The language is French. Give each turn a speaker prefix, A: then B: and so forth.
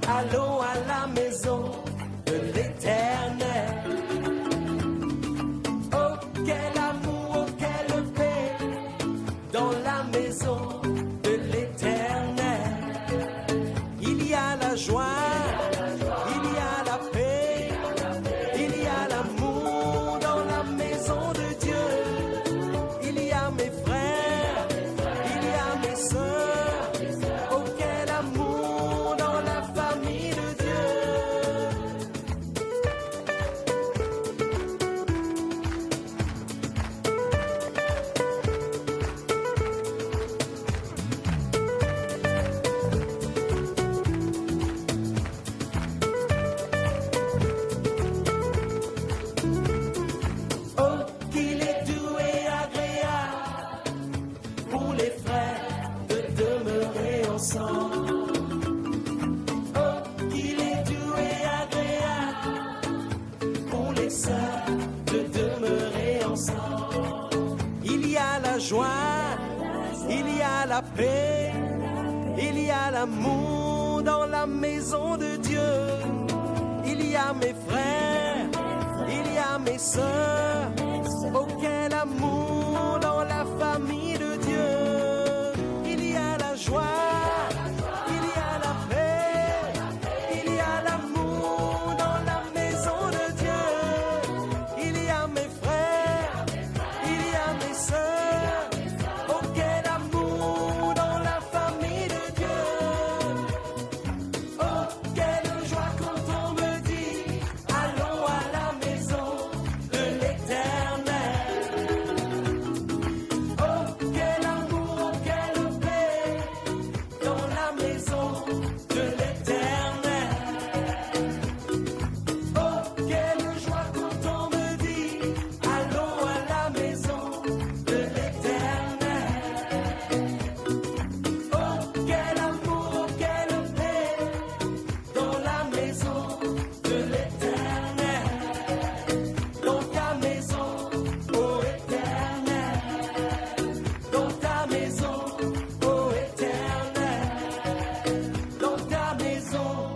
A: Allons à la maison de l'Éternel. Oh, quel amour, oh, quelle paix dans la maison de l'Éternel. Il y a la joie, il y a la paix, il y a l'amour dans la maison de Dieu. Il y a mes frères, il y a mes sœurs. Oh, quel amour dans la famille de Dieu. Oh, qu'il est doux et agréable pour les frères de demeurer ensemble. Oh, qu'il est doux et agréable pour les sœurs de demeurer ensemble. Il y a la joie, il y a la paix, il y a l'amour dans la maison de Dieu. Il y a mes frères, il y a mes sœurs. Oh, quel amour dans la famille de Dieu. Il y a la joie, il y a la paix, il y a l'amour dans la maison de Dieu. Il y a mes frères, il y a mes sœurs. Oh, quel amour dans la famille de Dieu. Oh, quelle joie quand on me dit allons à la maison de l'Éternel. Oh, quel amour, oh, quelle paix dans la maison de l'Éternel. Oh, quelle joie quand on me dit allons à la maison de l'Éternel. Oh, quel amour, oh, quelle paix dans la maison de l'Éternel. Dans ta maison, ô Éternel. Dans ta maison, ô Éternel. Dans ta maison,